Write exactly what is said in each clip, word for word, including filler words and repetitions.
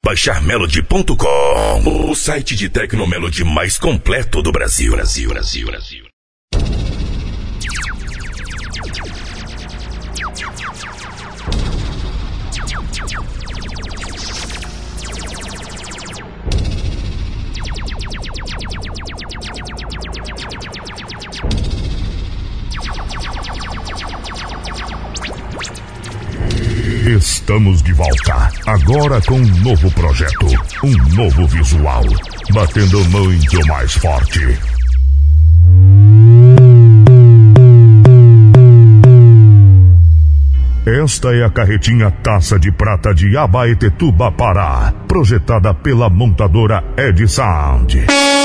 baixar melody ponto com, o site de Tecnomelody mais completo do Brasil. Brasil, Brasil, Brasil. Estamos de volta, agora com um novo projeto, um novo visual, batendo muito mais forte. Esta é a carretinha Taça de Prata de Abaetetuba, Pará, projetada pela montadora Ed Sound.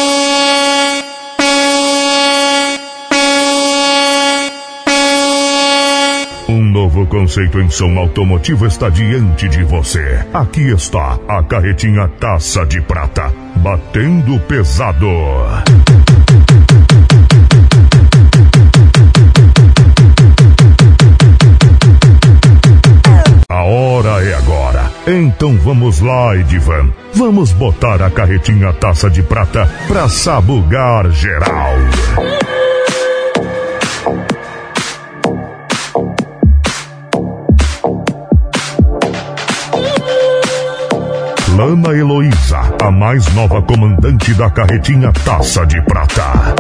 Um novo conceito em som automotivo está diante de você. Aqui está a carretinha Taça de Prata, batendo pesado. A hora é agora. Então vamos lá, Edivan. Vamos botar a carretinha Taça de Prata pra sabugar geral. Lana Heloísa, a mais nova comandante da carretinha Taça de Prata.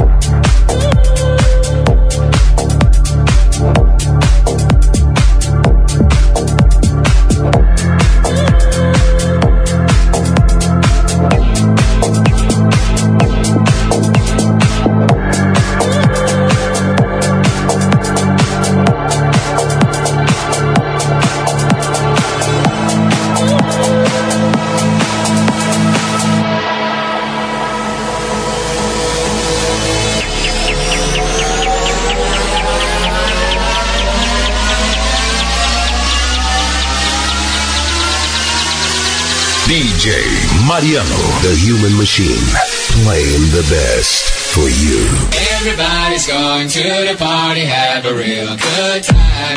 D J Mariano, the human machine, playing the best for you. Everybody's going to the party, have a real good time.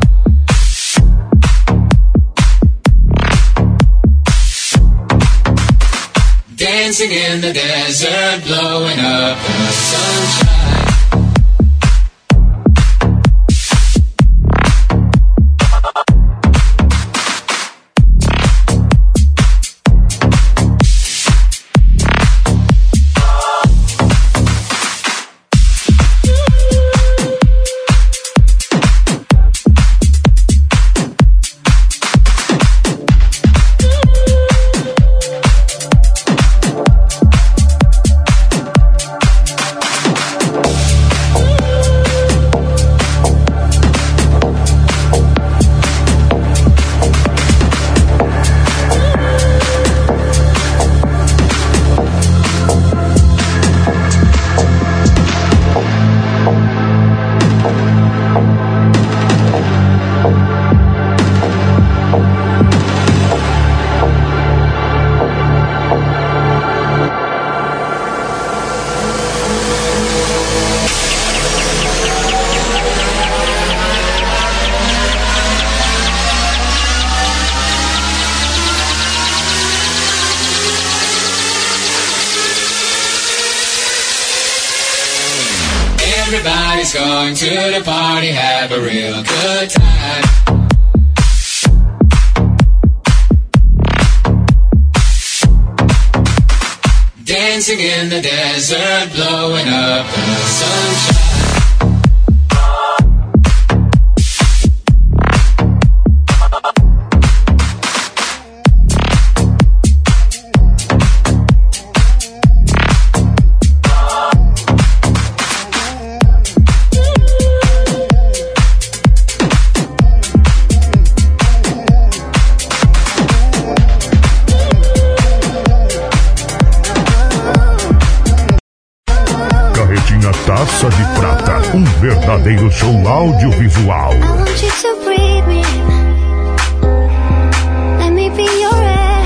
Dancing in the desert, blowing up the sunshine. Everybody's going to the party, have a real good time. Dancing in the desert, blowing up the sunshine. Taça de Prata, um verdadeiro show audiovisual. I want you to breathe me. Let me be your air.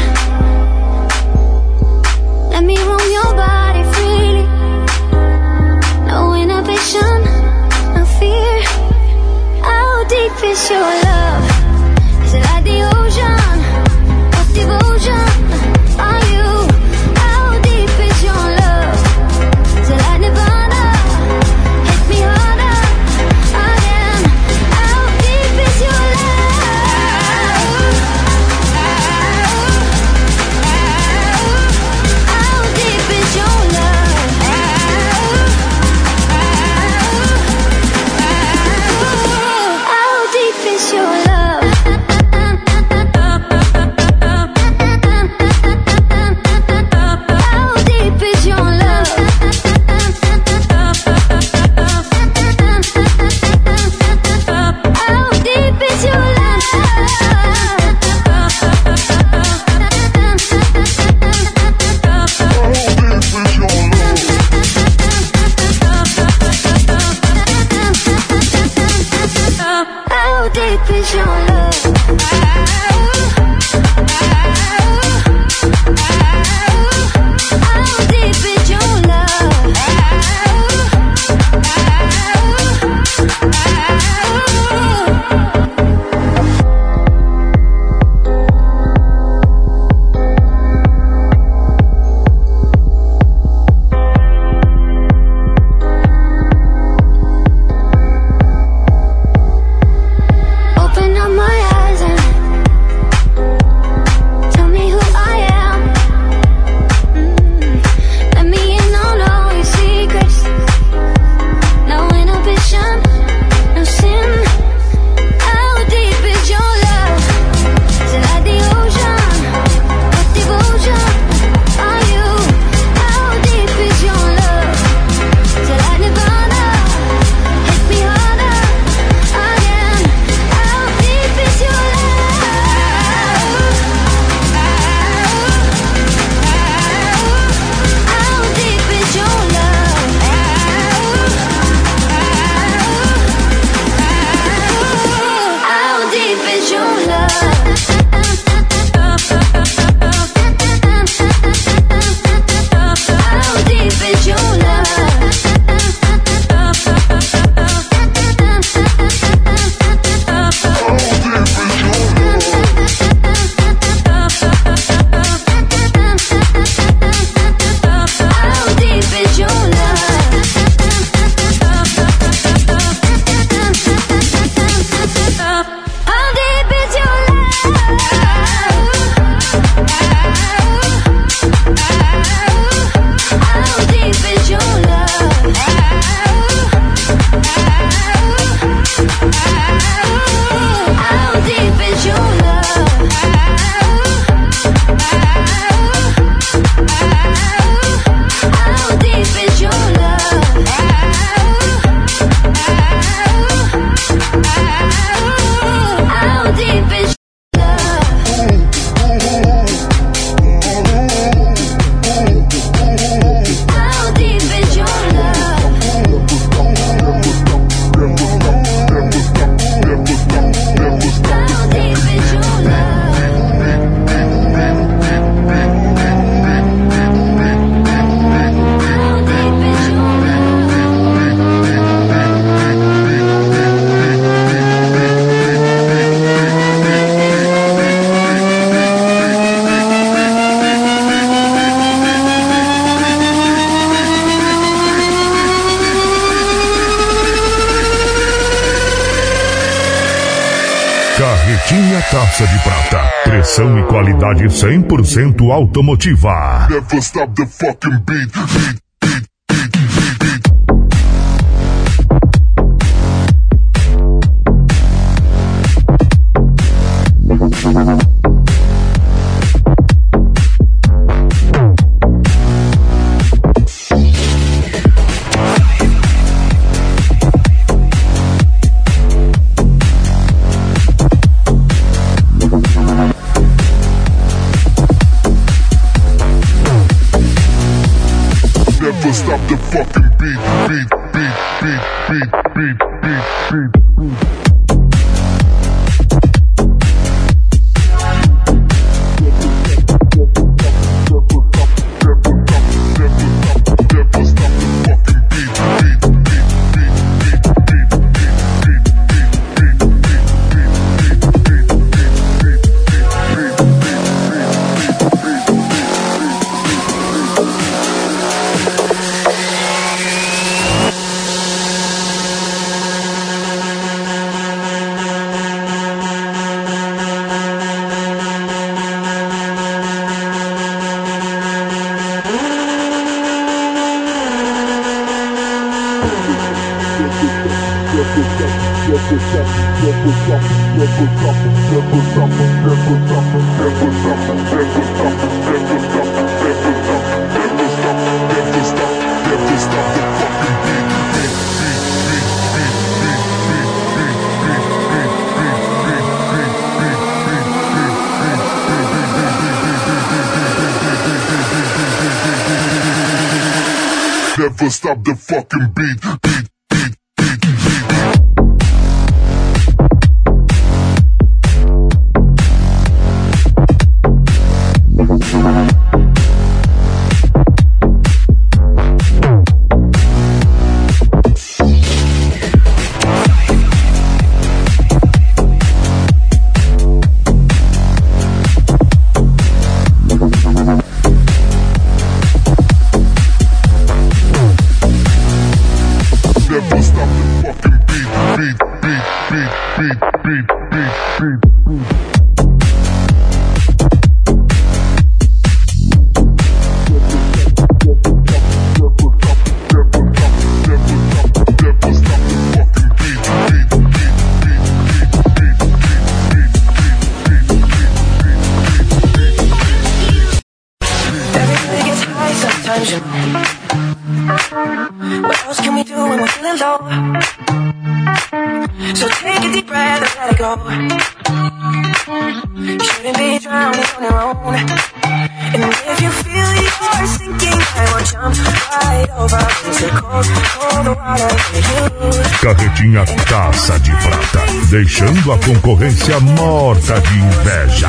Let me roam your body freely. No inhibition, no fear. How deep is your love? Is it like the ocean? What devotion? Taça de Prata. Pressão e qualidade cem por cento automotiva. Never stop the fucking beat, beat. Stop the fucking beat, beat, beat, beat, beat, beat, beat, beat, beat. Never stop the fucking beat, beat, beat, beat, beat, beat. Never stop the fucking beat, beat, beat, beat, beat, beat, beat, beat. What else can we do when we're feeling low? So take a deep breath and let it go. You shouldn't be drowning on your own. And if you feel you're sinking, I will jump right over into cold, cold water for you. Carretinha Taça de Prata, deixando a concorrência morta de inveja.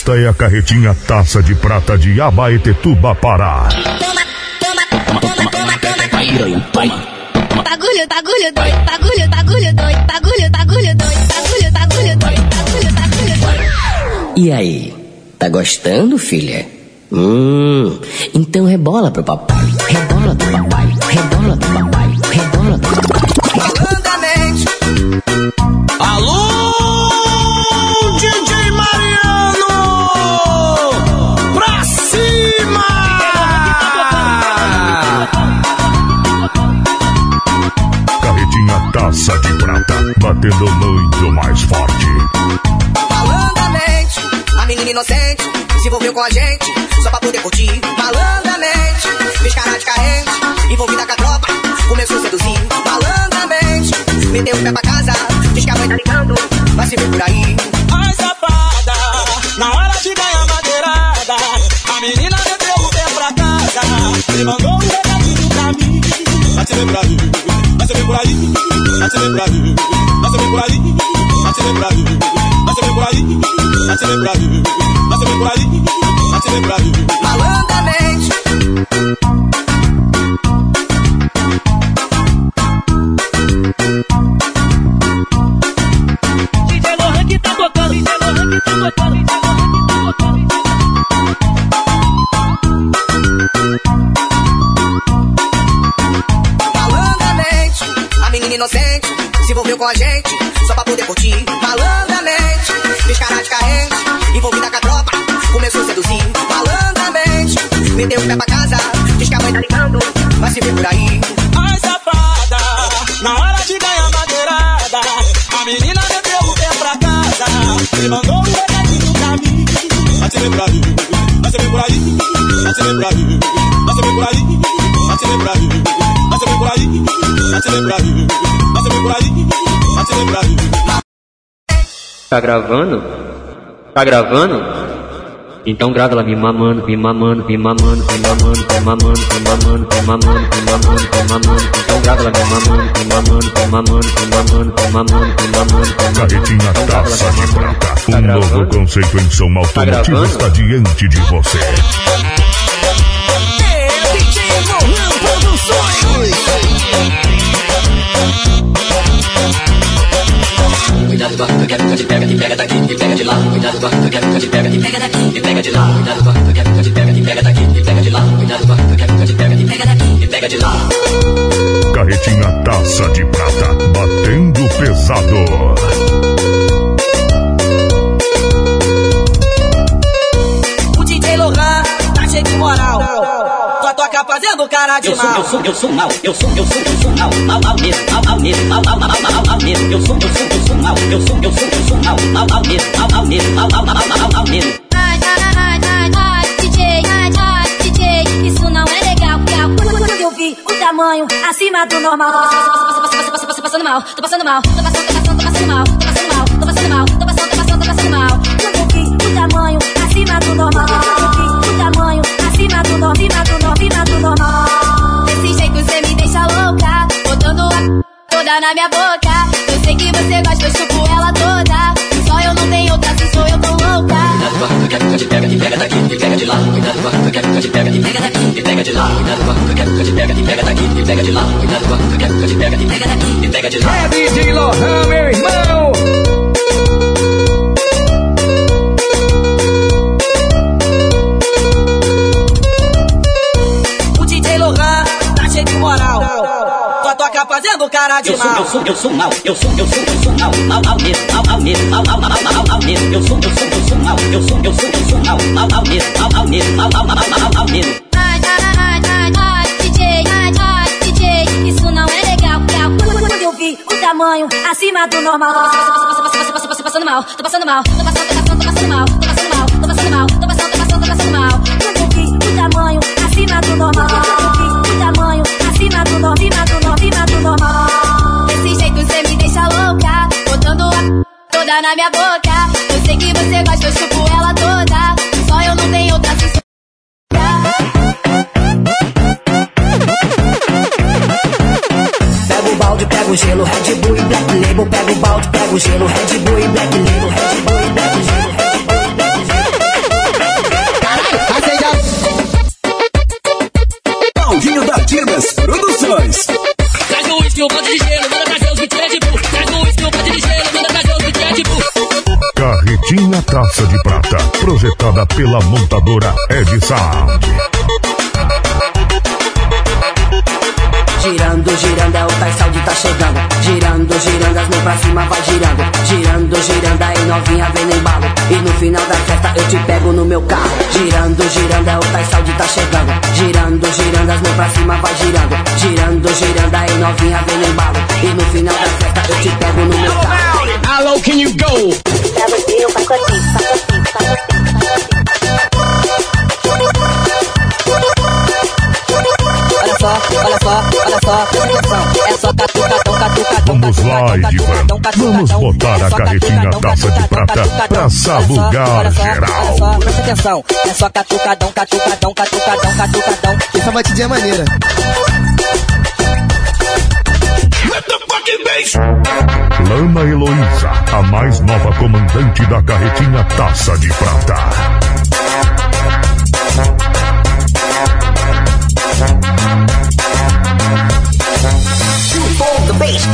Esta é a carretinha Taça de Prata de Abaetetuba, Pará. Bagulho, bagulho doido, bagulho, bagulho doido, bagulho, bagulho doido, bagulho, bagulho doido, bagulho, bagulho doido. E aí, tá gostando, filha? Hum, então rebola pro papai, rebola pro papai, rebola pro papai, rebola pro papai. Malandamente. Alô, D J Mariano! Pra cima! Carretinha Taça de Prata, batendo muito mais forte. Malandamente, a menina inocente se envolveu com a gente só pra poder curtir. Malandamente, fez cara de carente, envolvida com a tropa, começou a seduzir. Malandamente, meteu o pé pra casa, diz que a mãe tá ligando, vai se ver por aí. Ai, safada, na hora de ganhar madeirada, a menina meteu o pé pra casa, me mandou um recadinho pra mim. Vai se ver por aí, vai se ver por aí, vai se ver por aí, vai se ver por aí, vai se ver por aí, vai se ver por aí, vai se ver por aí, vai se ver por aí, vai se ver por aí. Malandamente. D J Lohan que tá tocando, D J Lohan que tá tocando, D J Lohan que tá tocando. Malandamente, a menina inocente se envolveu com a gente só pra poder curtir. Malandamente, fez cara de carente, envolvida com a tropa, começou a seduzir. Malandamente, meteu o pé pra casa, diz que a mãe tá ligando, vai se ver por aí. Ai, safada, na hora de ganhar madeirada, a menina meteu o pé pra casa, me mandou um recadinho pra mim. Vai se ver por aí, vai se ver por aí, vai se ver por aí, vai se ver por aí, vai se ver por aí, vai se ver por aí, vai se ver por aí, vai se ver por aí, vai se ver por aí. Tá gravando? Tá gravando? Então grava ela me mamando, me mamando, me mamando, me mamando, me mamando, me mamando, me mamando, me mamando, me mamando. Então grava ela me mamando, me mamando, me mamando, me mamando, me mamando, me mamando. Carretinha Taça de Prata, um novo conceito em som automotivo está diante de você. É D J Lohan Produções. Cuidado com a que te pega, te pega daqui, te pega de lá. Cuidado com a que te pega, te pega daqui, te pega de lá. Cuidado com a que te pega, te pega daqui, te pega de lá. Cuidado com a que te pega, te pega daqui, te pega de lá. Carretinha Taça de Prata, batendo pesado. O D J Lohan tá cheio de moral, só toca fazendo cara de mal. Eu sou, eu sou mal, eu sou, eu sou, eu sou mal, mal, mal mesmo, mal, mal mesmo, mal, mal, mal, mal, mal mesmo. Eu sou, eu sou, eu sou mal, eu sou, eu sou, eu sou mal, mal, mal mesmo, mal, mal mesmo, mal, mal, mal, mal, mal mesmo. Ai, ai, ai, ai, ai, D J, ai, ai, D J, isso não é legal, quando eu vi o tamanho acima do normal. Tô passando mal, tô passando mal, tô passando, tô passando, tô passando mal, tô passando mal, tô passando mal, tô passando, tô passando, tô passando mal. Quando eu vi o tamanho acima do normal, quando eu vi o tamanho acima do normal, acima do normal, acima do normal. Desse jeito cê me deixa louca, botando a toda na minha boca. Eu sei que você gosta, eu chupo ela toda. Só eu não tenho outra, se sou eu tão louca. Cuidado com a que te pega, te pega daqui, te pega de lá. Cuidado com a que te pega, te pega daqui, te pega de lá. Cuidado com a que te pega, te pega daqui, te pega de lá. Cuidado com a que te pega, te pega daqui, te pega de lá. É D J Lohan, meu irmão. O D J Lohan tá cheio de moral, só toca fazendo cara de Eu sou, mal. eu sou, eu sou mal, eu sou, eu sou, eu sou mal, mal, mal mesmo, mal, mal mesmo, mal, mal, mal, mal, mal mesmo. Eu sou, eu sou, eu sou mal, eu sou, eu sou, eu sou mal, mal, mal mesmo, mal, mal mesmo, mal, mal, mal, mal, mal mesmo. Ai, ai, ai, ai, ai, D J, ai, ai, D J, isso não é legal, quando eu vi o tamanho acima do normal. Tô passando mal, tô passando mal, tô passando, tô passando, tô passando mal, tô passando mal, tô passando mal, tô passando, tô passando, tô passando mal. Quando eu vi o tamanho acima do normal, quando eu vi o tamanho acima do normal, acima do normal, acima do normal. Desse jeito cê me deixa louca, botando a toda na minha boca. Eu sei que você gosta, eu chupo ela toda. Só eu não tenho outra, se sou Pega o balde, pega o gelo, Red Bull e Black Label. Pega o balde, pega o gelo, Red Bull e Black Label. Red Bull e Black Gelo, Red Bull e Black Gelo. um pote de gelo, manda trazer os kits Red Bull. Traz um whisky, um pote de gelo, manda trazer os kits Red Bull. Carretinha Taça de Prata, projetada pela montadora Ed Sound. Girando, girando, é o Tais Saúde tá chegando. Girando, girando, as mãos pra cima vai girando. Girando, girando, aí novinha vem no embalo. E no final da festa eu te pego no meu carro. Girando, girando, é o Tais Saúde tá chegando. Girando, girando, as mãos pra cima vai girando. Girando, girando, aí novinha vem no embalo. E no final da festa eu te pego no meu carro. How low can you go? Pra você eu faço assim, faço assim, faço assim, Olha só, olha só, olha só, presta atenção. É só catucadão, catucadão. Vamos lá, Edivan. Vamos botar a carretinha Taça de Prata pra sabugar geral. Olha só, presta atenção. É só catucadão, catucadão, catucadão, catucadão. Essa batidinha é maneira. Lana Heloísa, a mais nova comandante da carretinha Taça de Prata. The bass.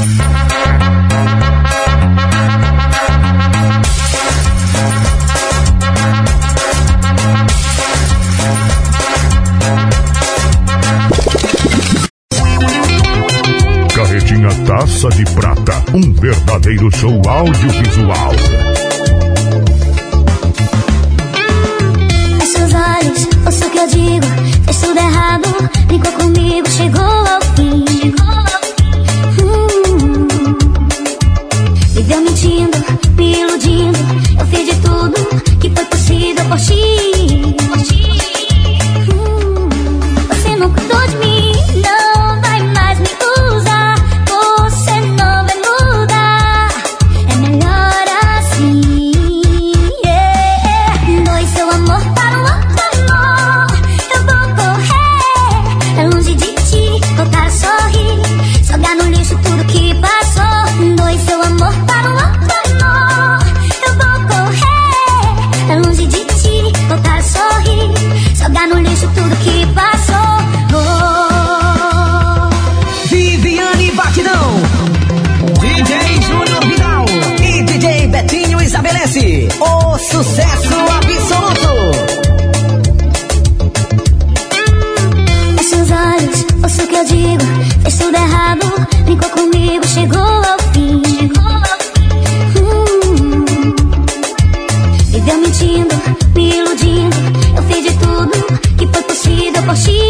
Carretinha Taça de Prata, um verdadeiro show audiovisual. Fecha os olhos, ouça o que eu digo. Fez tudo errado, brincou comigo, chegou ao fim. Hum. Viveu mentindo, me iludindo. Eu fiz de tudo que foi possível por ti. Hum. Você não cuidou de mim, não vai mais me usar. Você não vai mudar, é melhor assim. Yeah. Doe seu amor para um outro amor. Eu vou correr pra longe de ti, voltar a sorrir, jogar no lixo tudo que passou. Doe seu amor para um outro amor. Eu vou correr pra longe de ti, voltar a sorrir, jogar no lixo tudo que passou. Oh. Viviane Batidão, D J Júnior Vidal e D J Betinho estabelece o sucesso absoluto. Fecha os olhos, ouça o que eu digo. Fez tudo errado, brincou comigo, chegou ao fim. Hum. Viveu mentindo, me iludindo. Eu fiz de tudo que foi possível por ti.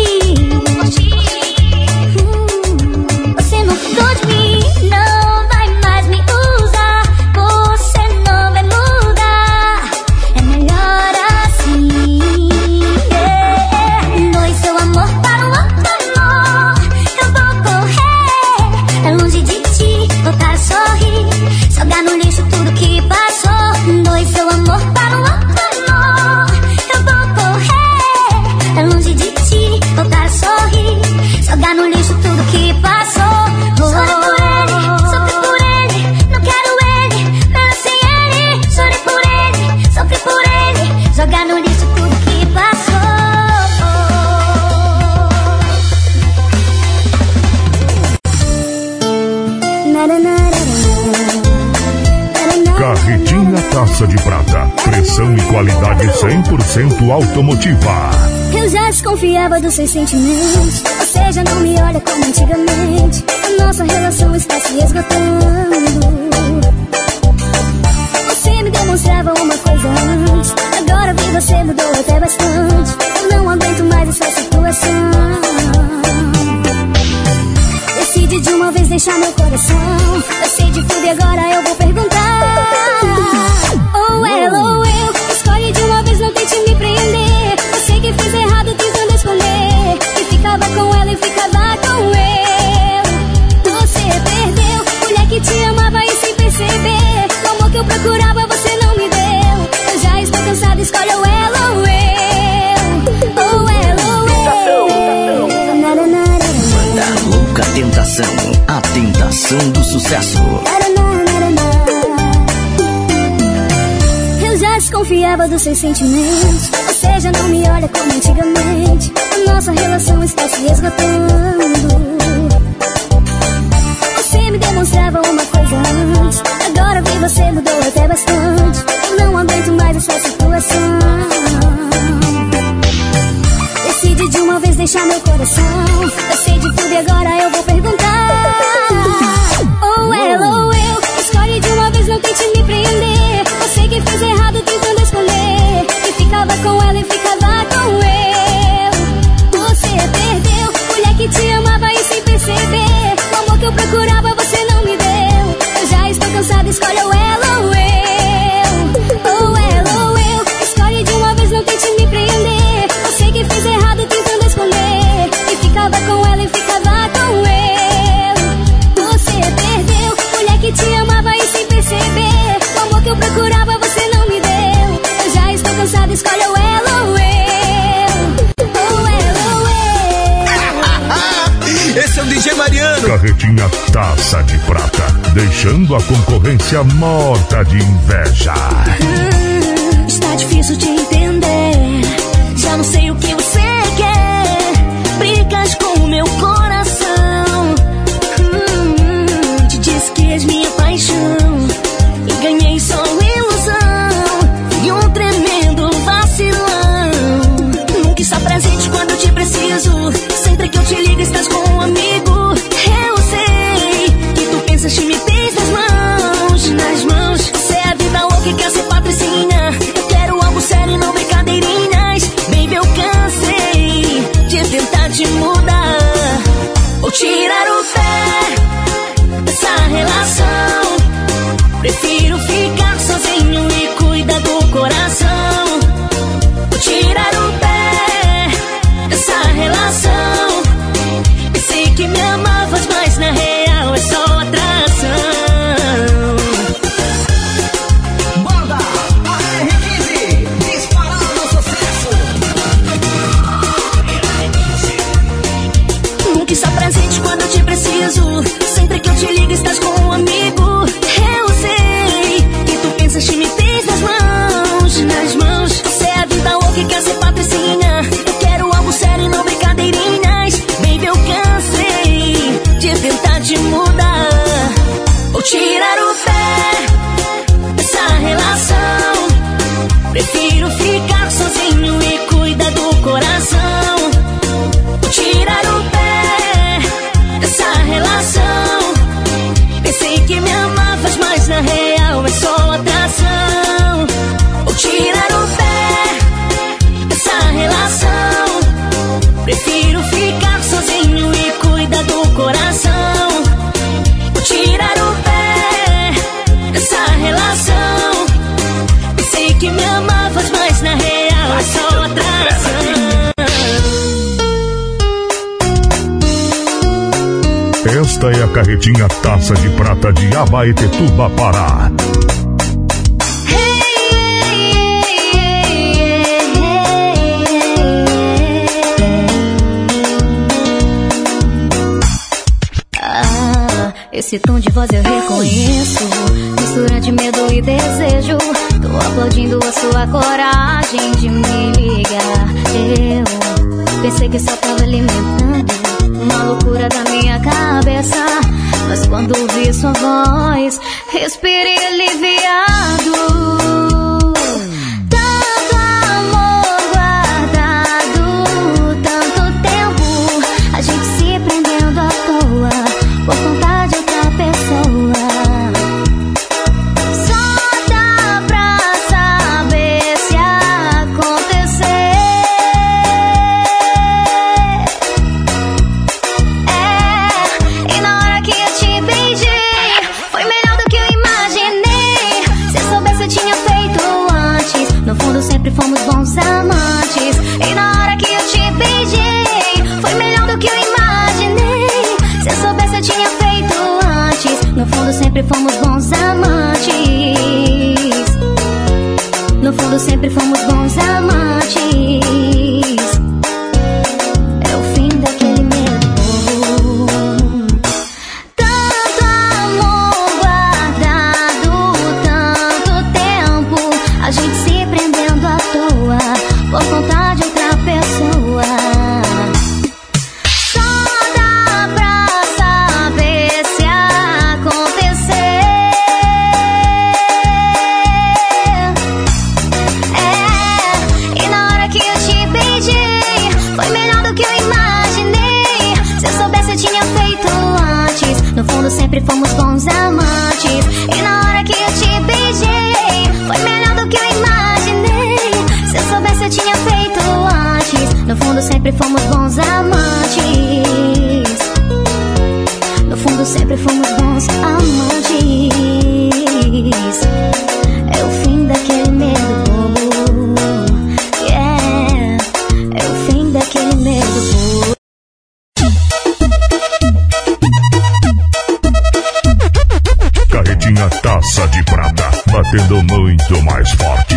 Hum. Você não cuidou de mim, não vai mais me usar. Você não vai mudar, é melhor assim. Yeah. Doe seu amor para um outro amor. Eu vou correr pra longe de ti, voltar a sorrir, jogar no lixo tudo que passou. Doe seu amor para um outro amor. Eu vou correr pra longe de ti, voltar a sorrir, jogar no lixo tudo que passou. Oh. Chorei por ele, sofri por ele, não quero ele, melhor sem ele. Chorei por ele, sofri por ele, jogar no lixo tudo que passou. Carretinha Taça de Prata, pressão e qualidade cem por cento automotiva. Eu já desconfiava dos seus sentimentos. Você já não me olha como antigamente. A nossa relação está se esgotando. Você me demonstrava uma coisa antes, agora vi você mudou até bastante. Eu não aguento mais essa situação. Decide de uma vez deixar meu coração. Eu sei de tudo e agora eu vou perguntar. Ou ela ou eu, escolhe de uma vez, não tente me prender. Eu sei que fiz errado tentando esconder, que ficava com ela e ficava com eu. Você perdeu, mulher que te amava e sem perceber. O amor que eu procurava você não me deu. Eu já estou cansada, escolhe ou ela ou eu. Ou ela ou eu. Banda Louca Tentação, a tentação do sucesso. Eu já desconfiava dos seus sentimentos. Você já não me olha como antigamente. A nossa relação está se esgotando. emoção. Eu sei de tudo e agora eu vou perguntar. Ou ela ou eu, escolhe de uma vez, não tente me prender. Você que fez errado tentando esconder, que ficava com ela e ficava com eu. Você perdeu, mulher que te amava e sem perceber. O amor que eu procurava você não me deu. Eu já estou cansada, escolhe ou ela ou eu. Ou ela ou eu, escolhe de uma vez, não tente me prender. Você que fez errado tentando esconder, que ficava com ela e ficava com eu. Você perdeu, mulher que te amava e sem perceber. O amor que eu procurava você não me deu. Eu já estou cansada, escolhe ou ela ou eu. Ou ela ou eu. Esse é o D J Mariano. Carretinha Taça de Prata, deixando a concorrência morta de inveja. Hum, está difícil de entender, já não sei o que você quer. Brigas com o meu coração. Hum, te disse que és minha paixão e ganhei só ilusão. Fui um tremendo vacilão. Nunca está presente quando te preciso. Sempre que eu te ligo estás com um amigo. Eu sei que tu pensas que me tens nas mãos, nas mãos. Você é a vida louca e quer ser patricinha. Eu quero algo sério e não brincadeirinhas. Baby, eu cansei de tentar te mudar ou tirar o pé dessa relação. Prefiro ficar sozinho e cuidar do coração. Vou tirar o pé dessa relação. Pensei que me amavas, mas na real é só atração. Banda A R quinze, disparando sucesso. Nunca está presente quando eu te preciso. Sempre que eu te ligo estás com um amigo. Eu sei que tu pensas que me tens nas mãos, nas mãos. Você é a vida louca e quer ser patricinha. Eu quero algo sério e não brincadeirinhas. Baby, eu cansei de tentar te mudar ou tirar o pé dessa relação. Prefiro ficar sozinho e cuidar do coração. Vou tirar o pé dessa relação. Pensei que me amavas, mas na real é só atração. Vou tirar o pé dessa relação. Prefiro ficar sozinho e cuidar do coração. Vou tirar o pé dessa relação. Pensei que me amavas, mas na real é só atração. Esta é a Carretinha Taça de Prata de Abaetetuba, Pará. Ah, esse tom de voz eu reconheço, mistura de medo e desejo. Tô aplaudindo a sua coragem de me ligar. Eu pensei que só tava alimentando uma loucura da minha cabeça, mas quando ouvi sua voz, respirei aliviado. Tanto amor guardado, tanto tempo, a gente se prendendo à toa por conta de outra pessoa. Só dá pra saber se acontecer. É, e na hora que eu te beijei, foi melhor do que eu imaginei. Se eu soubesse eu tinha feito antes. No fundo sempre fomos bons amantes. E na hora que eu te beijei, foi melhor do que eu imaginei. Se eu soubesse eu tinha feito antes. No fundo sempre fomos bons amantes. No fundo sempre fomos bons amantes. É o fim daquele medo. Tanto amor guardado, tanto tempo, a gente se prendendo à toa por conta de outra pessoa. Só dá pra saber se acontecer. É, e na hora que eu te beijei, bons amantes. E na hora que eu te beijei, foi melhor do que eu imaginei. Se eu soubesse eu tinha feito antes. No fundo sempre fomos bons amantes. No fundo sempre fomos bons amantes. É o fim daquele medo bobo. Yeah. É o fim daquele medo bobo. Carretinha Taça de Prata, batendo muito mais forte.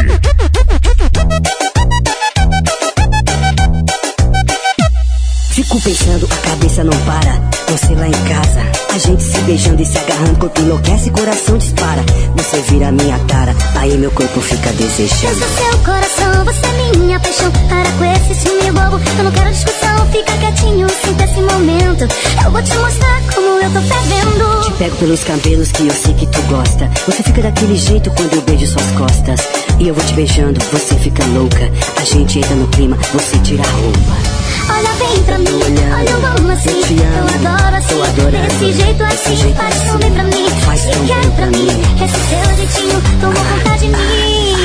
Fico pensando, a cabeça não para. Você lá em casa, a gente se beijando e se agarrando. Corpo enlouquece, coração dispara. Você vira minha tara, aí meu corpo fica desejando. Eu sou seu coração, você é minha paixão. Para com esse ciúme bobo, eu não quero discussão. Fica quietinho, sinta esse momento. Eu vou te mostrar como eu tô fervendo. Te pego pelos cabelos que eu sei que tu gosta. Você fica daquele jeito quando eu beijo suas costas. E eu vou te beijando, você fica louca. A gente entra no clima, você tira a roupa. Olha bem pra mim, olha eu amo assim. Eu, te amo, eu adoro assim, eu adoro desse jeito assim. Jeito faz tão bem pra mim, faz tão bem pra mim. Esse seu jeitinho tomou conta de mim.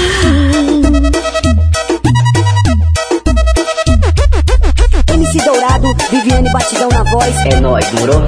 M C Dourado, Viviane Batidão na voz. É nóis, moro?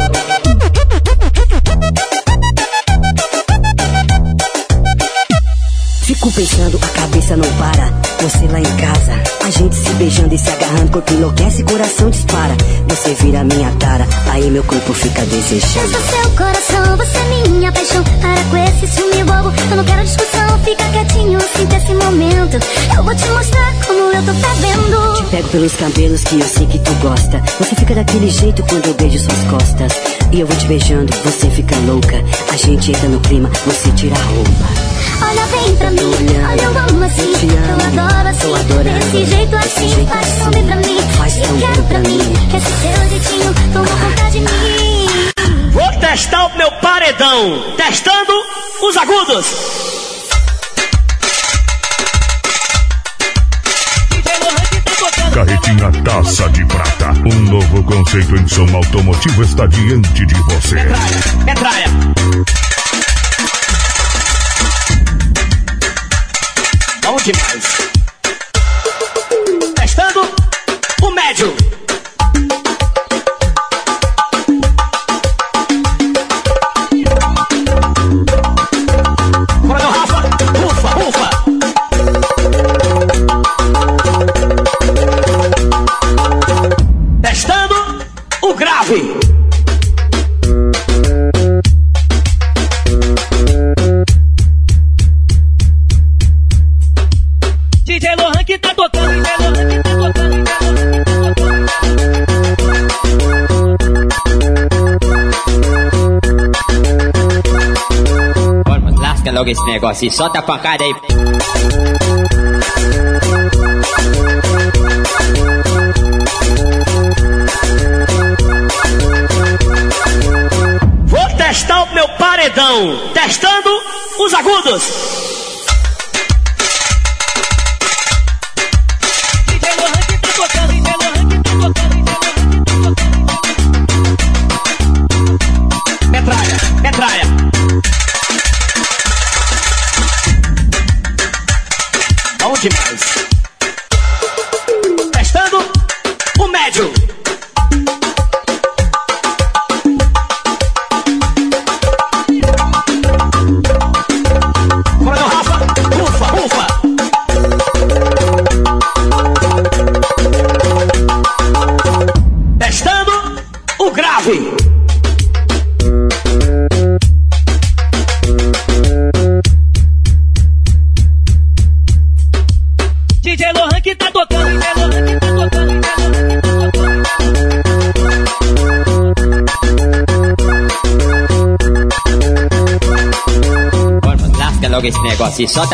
Fico pensando, a cabeça não para. Você lá em casa, a gente se beijando e se agarrando. Corpo enlouquece, coração dispara. Você vira minha tara, aí meu corpo fica desejando. Eu sou seu coração, você é minha paixão. Para com esse ciúme bobo, eu não quero discussão. Fica quietinho, sinta esse momento. Eu vou te mostrar como eu tô fervendo. Te pego pelos cabelos que eu sei que tu gosta. Você fica daquele jeito quando eu beijo suas costas. E eu vou te beijando, você fica louca. A gente entra no clima, você tira a roupa. Olha bem pra mim, olha eu amo assim. Eu, te amo, eu adoro assim, eu desse jeito assim. Jeito faz tão bem pra mim, faz tão bem pra mim. Que esse seu jeitinho tomou conta de mim. Vou testar o meu paredão, testando os agudos. Carretinha Taça de Prata, um novo conceito em som automotivo está diante de você. Metralha, metralha. Bom demais. Testando o médio. Coronel Rafa, ufa, ufa. Testando o grave. D J Lohan que tá tocando, D J Lohan que tá tocando, D J Lohan que tá tocando. Bora, mano, lasca logo esse negócio e solta a pancada aí. Vou testar o meu paredão, testando os agudos. Metralha, metralha. Bom demais. Testando o médio. Coronel Rafa, ufa, ufa. Testando o grave. D J Lohan que tá tocando, D J Lohan que tá tocando, D J Lohan que tá tocando. Bora, mano, lasca logo esse negócio e solta.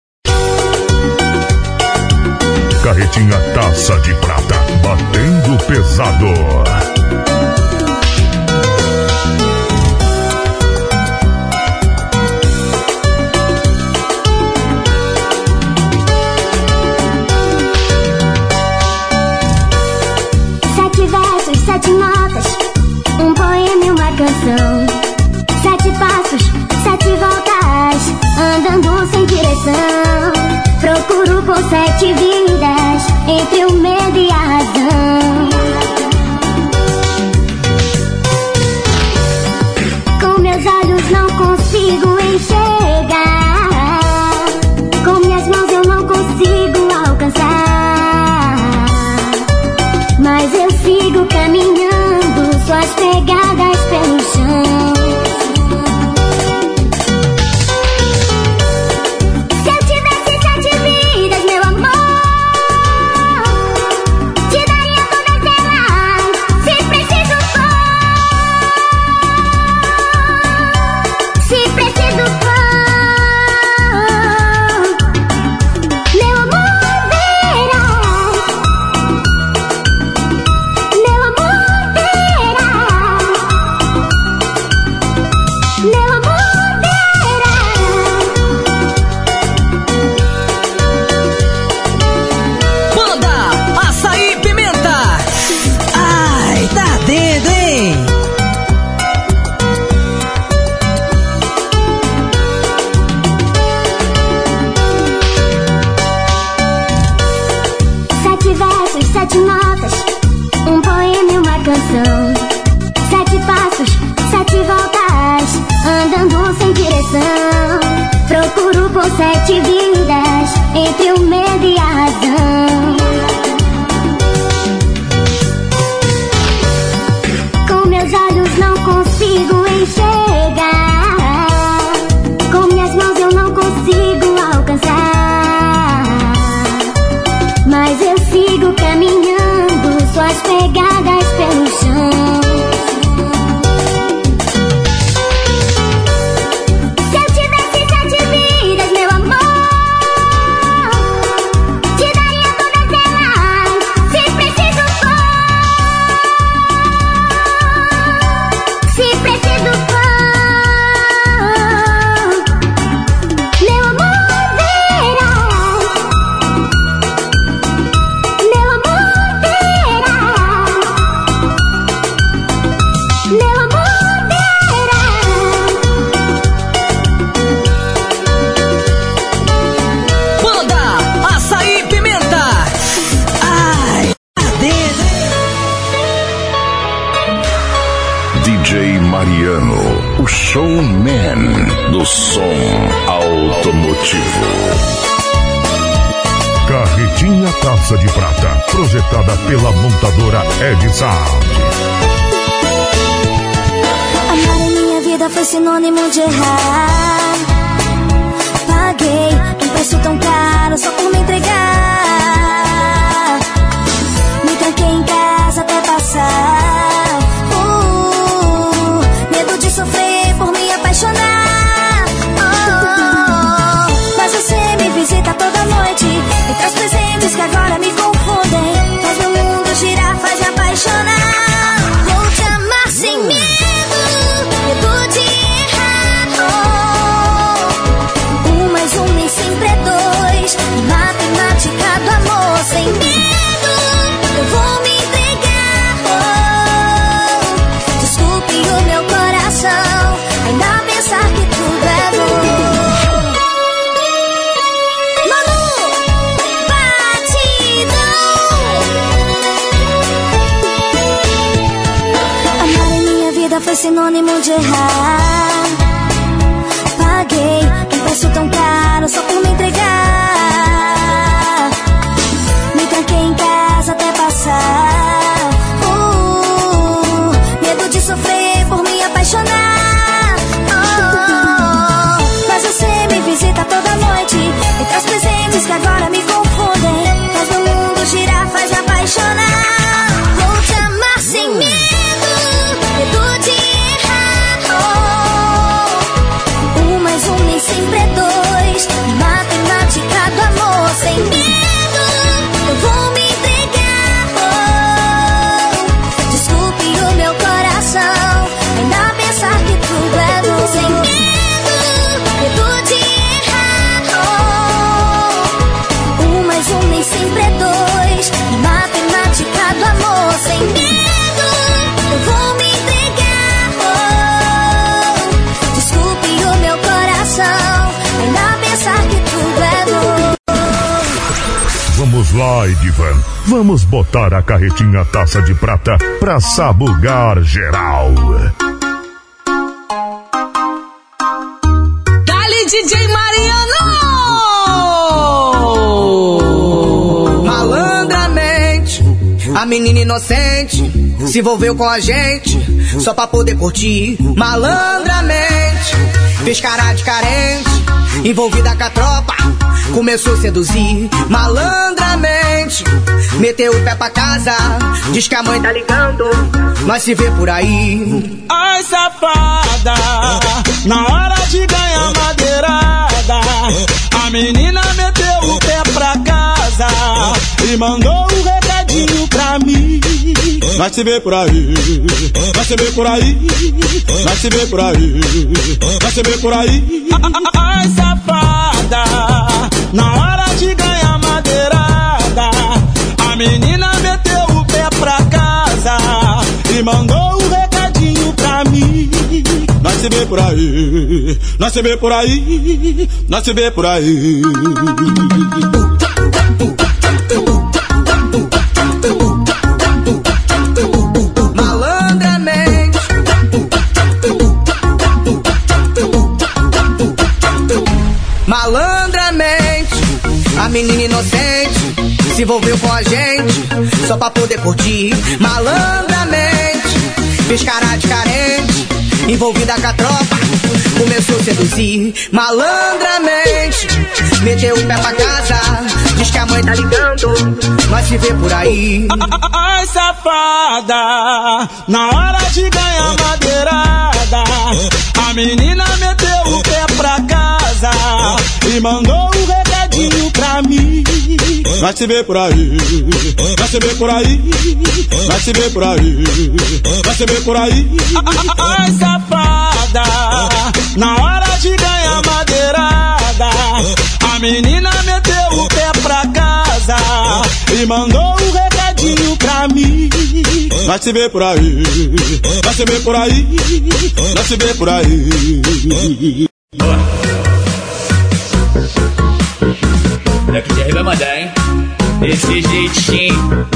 Carretinha Taça de Prata, batendo pesado. Sete versos, sete notas, um poema e uma canção. Sete palavras. direção. Procuro por sete vidas entre o medo e a razão. Com meus olhos não consigo enxergar, com minhas mãos eu não consigo alcançar, mas eu sigo caminhando, suas pegadas pelo chão. Sete passos, sete voltas, andando sem direção. Procuro por sete vidas entre o medo e a razão. Com meus olhos não consigo enxergar, com minhas mãos eu não consigo alcançar, mas eu sigo caminhando, suas pegadas pelo chão. Se eu tivesse sete vidas, meu amor, te daria todas elas, se preciso for. Se preciso for, meu amor, verás. Meu amor, meu amor verá. Banda Açaí Pimenta. Ai, adeus. D J Mariano, o showman do som automotivo. Carretinha Taça de Prata, projetada pela montadora Ed Sound. Amar em minha vida foi sinônimo de errar. Paguei um preço tão caro só por me entregar. Me tranquei em casa até passar. Uh, medo de sofrer por me apaixonar. Oh, mas você me visita toda noite, me traz presentes que agora me confundem. Faz meu mundo girar, faz me apaixonar. Vou te amar sem medo, medo de errar. Oh, um mais um nem sempre é dois. Matemática do amor sem medo, eu vou me entregar. Oh, Vamos lá, Edivan. Vamos botar a carretinha Taça de Prata pra sabugar geral. Dali, D J Mariano! Malandramente, a menina inocente se envolveu com a gente só pra poder curtir. Malandramente, fez cara de carente, envolvida com a tropa, começou a seduzir. Malandramente, meteu o pé pra casa, diz que a mãe tá ligando, nós se vê por aí. Ai, safada, na hora de ganhar madeirada, a menina meteu o pé pra casa e mandou um recadinho pra mim. Nós se vê por aí, nós se vê por aí, nós se vê por aí, nós se vê por aí. Ai, safada, na hora de ganhar madeirada, a menina meteu o pé pra casa e mandou um recadinho pra mim. Nós se vê por aí, nós se vê por aí, nós se vê por aí. Malandramente, malandramente, a menina inocente se envolveu com a gente só pra poder curtir. Malandramente, fez cara de carente, envolvida com a tropa, começou a seduzir. Malandramente, meteu o pé pra casa, diz que a mãe tá ligando, nós se vê por aí. Ai, safada, na hora de ganhar madeirada, a menina meteu o pé pra casa e mandou um recadinho pra mim. Nós se vê por aí, nós se vê por aí, nós se vê por aí, nós se vê por aí. Ai, safada, na hora de ganhar madeirada, a menina meteu o pé pra casa e mandou um recadinho pra mim. Nós se vê por aí, nós se vê por aí, nós se vê por aí. Daqui de vai mandar, hein? Desse jeitinho.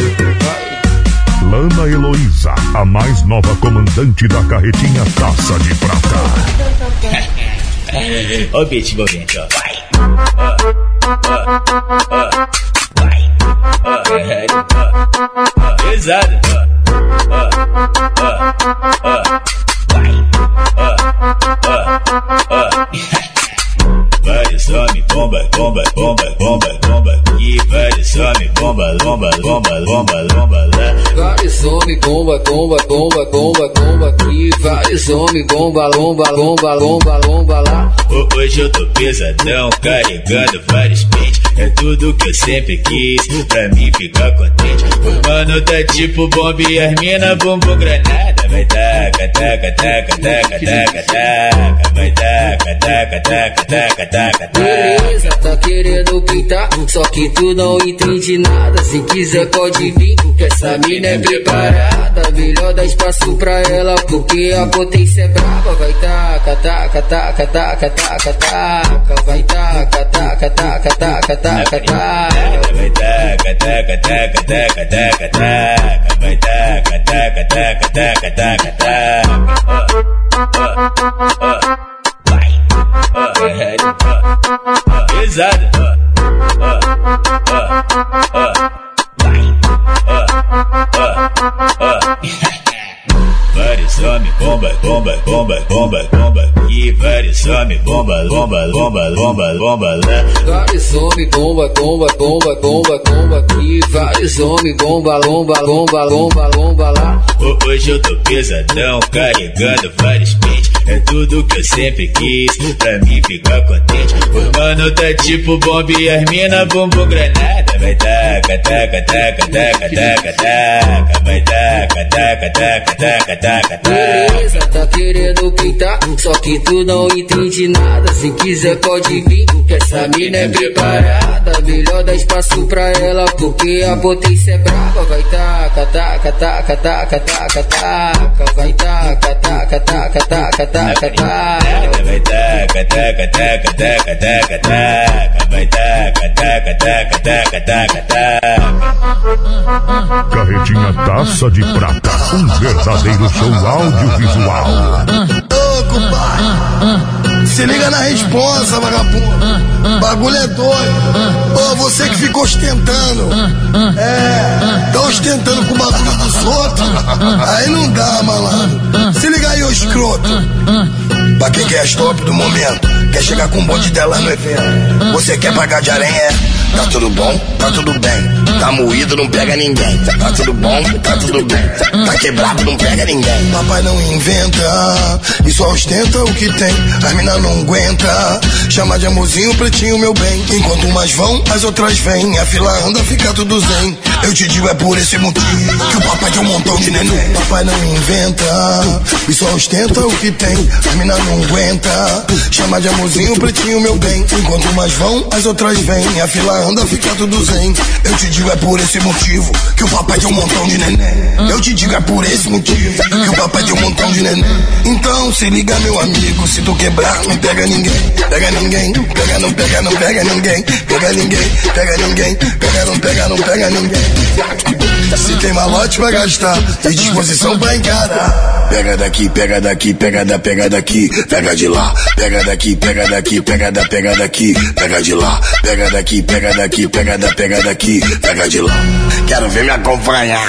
Lana Heloísa, a mais nova comandante da carretinha Taça de Prata. Ó o beat envolvente, ó. Vai. Ó, ó, ó. Vai. Ó, é, ó. Pesado. Ó, ó, ó. Vai. Ó, ó, ó. Vários homens, bomba, bomba, bomba, bomba, bomba. E vários homens, bomba, bomba, bomba, bomba, bomba lá. Vários homens, bomba, bomba, bomba, bomba, bomba. E vários homens, bomba, bomba, bomba, bomba, bomba lá. Hoje eu tô pesadão, carregando vários pentes. É tudo que eu sempre quis, pra mim ficar contente. O mano tá tipo bomba e as mina bumbum granada. Vai taca, taca, taca, taca, taca, taca. Vai taca, taca, taca, taca, taca, taca. Beleza, tá querendo pintar, só que tu não entende nada. Se quiser pode vir, que essa mina é preparada. Melhor dar espaço pra ela, porque a potência é brava. Vai taca, taca, taca, taca, taca, taca. Vai taca, taca, taca, taca, taca, taca. Vai taca, taca, taca, taca, taca, taca. Vai taca, taca, taca, taca, taca, taca. Vai. É, pesado. Vai. Vários homens, bomba, bomba, bomba, bomba, bomba. E vários homens, bomba, bomba, bomba, bomba, bomba lá. Vários homens, bomba, bomba, bomba, bomba, bomba. E vários homens, bomba, bomba, bomba, bomba, bomba lá. Hoje eu tô pesadão, carregando vários pentes. É tudo que eu sempre quis, pra mim ficar contente. O mano tá tipo bomba e as mina bumbum granada. Vai taca, taca, taca, taca, taca, taca. Vai taca, taca, taca, taca, taca, taca. Beleza, tá querendo pintar, só que tu não entende nada. Se quiser pode vir, que essa mina é preparada. Melhor dar espaço pra ela, porque a potência é brava. Vai taca, taca, taca, taca, taca, taca. Vai taca, taca, taca, taca, taca, taca. Vai taca, teca, teca, teca, teca, teca, teca, vai teca, teca, teca, teca, teca, teca. Carretinha Taça de Prata, um verdadeiro show audiovisual. Ô, compadre, se liga na responsa, vagabundo. Bagulho é doido. Ô, você que fica ostentando. É, tá ostentando com o bagulho dos outros. Aí não dá, malandro. Se liga aí, ô escroto. Pra quem quer as top do momento, quer chegar com um bonde dela no evento. Você quer pagar de aranha? Tá tudo bom? Tá tudo bem. Tá moído, não pega ninguém. Tá tudo bom? Tá tudo bem. Tá quebrado, não pega ninguém. Papai não inventa e só ostenta o que tem. As mina não aguenta. Chama de amorzinho, pretinho, meu bem. Enquanto umas vão, as outras vêm. A fila anda, fica tudo zen. Eu te digo, é por esse motivo que o papai tem um montão de neném. Papai não inventa e só ostenta o que tem. As mina não aguenta. Chama de amorzinho, pretinho, meu bem. Enquanto umas vão, as outras vêm. A fila anda, fica tudo zen. Eu te digo, é por esse motivo que o papai tem um montão de neném. Eu te digo, é por esse motivo que o papai tem um montão de neném. Então se liga, meu amigo, se tu quebrar, não pega ninguém. Pega ninguém, pega, não pega, não pega ninguém. Pega ninguém, pega ninguém. Pega, não pega, não pega ninguém. Se tem malote pra gastar e disposição pra encarar. Pega daqui, pega daqui, pega da, pega daqui. Pega de lá, pega daqui, pega daqui, pega da, pega daqui. Pega de lá, pega daqui, pega daqui, pega da, pega daqui. Pega de lá, quero ver me acompanhar.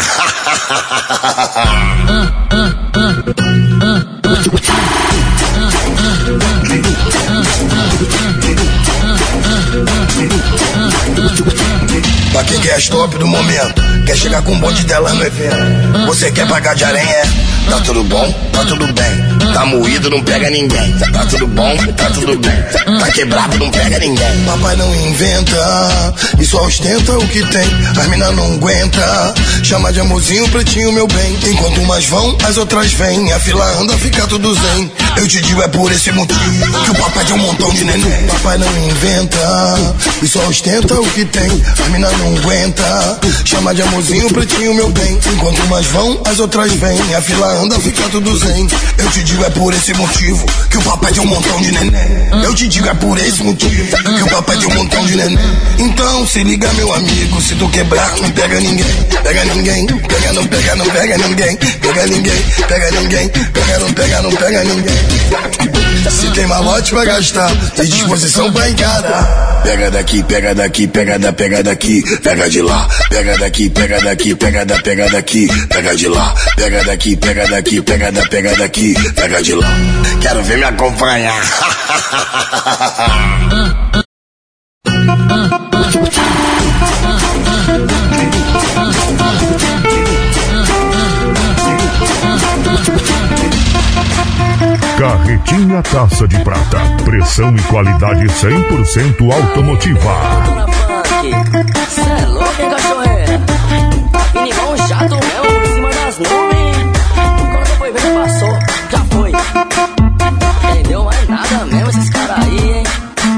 Pra quem quer as top do momento, quer chegar com um bonde dela no evento. Você quer pagar de aranha? Tá tudo bom? Tá tudo bem. Tá moído, não pega ninguém. Tá tudo bom? Tá tudo bem. Tá quebrado, não pega ninguém. Papai não inventa e só ostenta o que tem. As mina não aguenta. Chama de amorzinho, pretinho, meu bem. Enquanto umas vão, as outras vêm. A fila anda, fica tudo zen. Eu te digo, é por esse motivo que o papai tem um montão de neném. Papai não inventa e só ostenta o que tem. As mina não aguenta. Chama de amorzinho, pretinho, meu bem. Enquanto umas vão, as outras vêm. A fila anda, fica tudo zen. Eu te digo, é por esse motivo que o papai tem um montão de neném. Eu te digo, é por esse motivo que o papai tem um montão de neném. Então se liga, meu amigo, se tu quebrar, não pega ninguém. Pega ninguém, pega, não pega, não pega ninguém. Pega ninguém, pega ninguém. Pega, não pega, não pega ninguém. Se tem malote pra gastar e disposição pra encarar. Pega daqui, pega daqui, pega da, pega daqui. Pega de lá, pega daqui, pega daqui, pega da, pega daqui. Pega de lá, pega daqui, pega daqui, pega da, pega daqui. Pega de lá, quero ver me acompanhar. Carretinha Taça de Prata, pressão e qualidade cem por cento automotiva. Cê é louco, hein, cachoeira? Minimão chato mesmo, em cima das nuvens. Quando foi ver, passou, já foi. Entendeu mais nada mesmo esses caras aí, hein?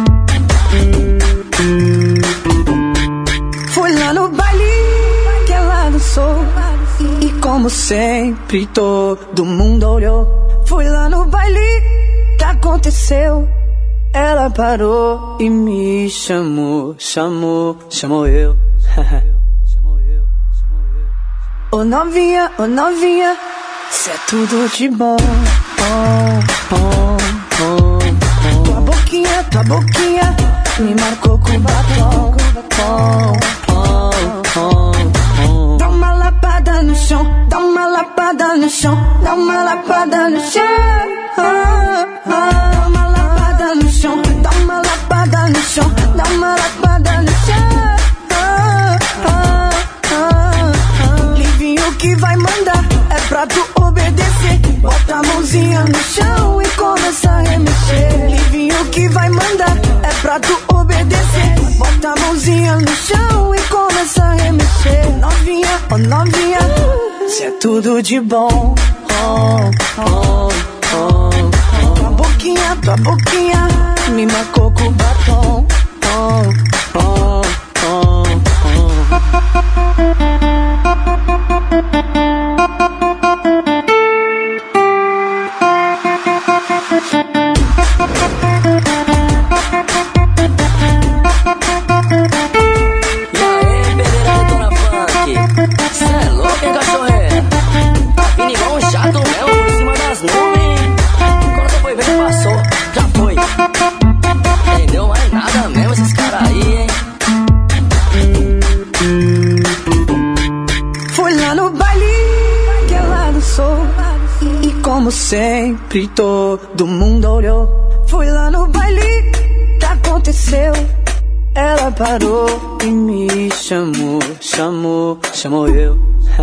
Fui lá no baile que ela dançou e, e como sempre todo mundo olhou. Fui lá no baile que aconteceu. Ela parou e me chamou, chamou, chamou eu. Ô novinha, ô novinha, cê é tudo de bom. Oh, oh, oh, oh. Tua boquinha, tua boquinha me marcou com batom. Oh, oh, oh, oh. Dá uma lapada no chão, dá uma lapada no chão, dá uma lapada no chão. Oh, oh. Dá uma lapada no chão, dá uma lapada no chão, dá uma lapada no chão. Oh, oh, oh, oh. Livinho que vai mandar é pra tu obedecer. Bota a mãozinha no chão e começa a remexer. Livinho que vai mandar é pra tu obedecer. Bota a mãozinha no chão e começa a remexer. Novinha, oh novinha, cê é tudo de bom. Oh, oh, oh, oh. Tua boquinha, tua boquinha me marcou com batom. Oh, oh, oh, oh. sempre todo mundo olhou. Fui lá no baile, que aconteceu? Ela parou e me chamou, chamou, chamou eu.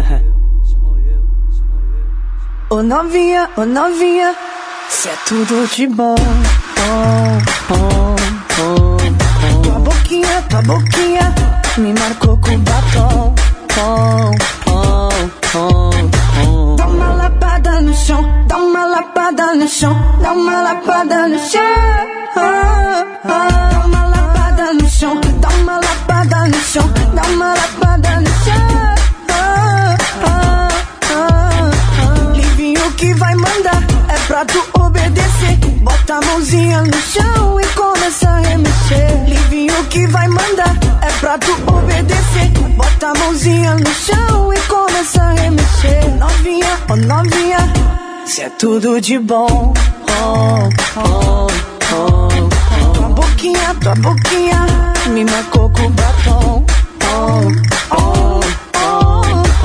Ô novinha, ô novinha, cê é tudo de bom. Oh, oh, oh, oh. Tua boquinha, tua boquinha me marcou com batom. Oh, oh, oh, oh. Dá uma lapada no chão, dá uma lapada no chão, dá uma lapada no chão. Oh, oh. Dá uma lapada no chão, dá uma lapada no chão, dá uma lapada no chão. Oh, oh, oh, oh. Livinho que vai mandar é pra tu obedecer. Bota a mãozinha no chão e começa a remexer. Livinho que vai mandar é pra tu obedecer. Bota a mãozinha no chão e começa a remexer. Novinha, oh novinha, cê é tudo de bom. Oh, oh, oh, oh. Tua boquinha, tua boquinha me marcou com batom. Oh, oh, oh,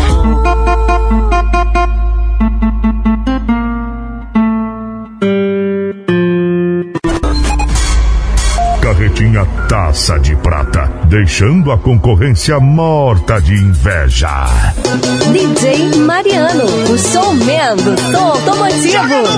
Carretinha Taça de Prata, deixando a concorrência morta de inveja. D J Mariano, o showman do som automotivo.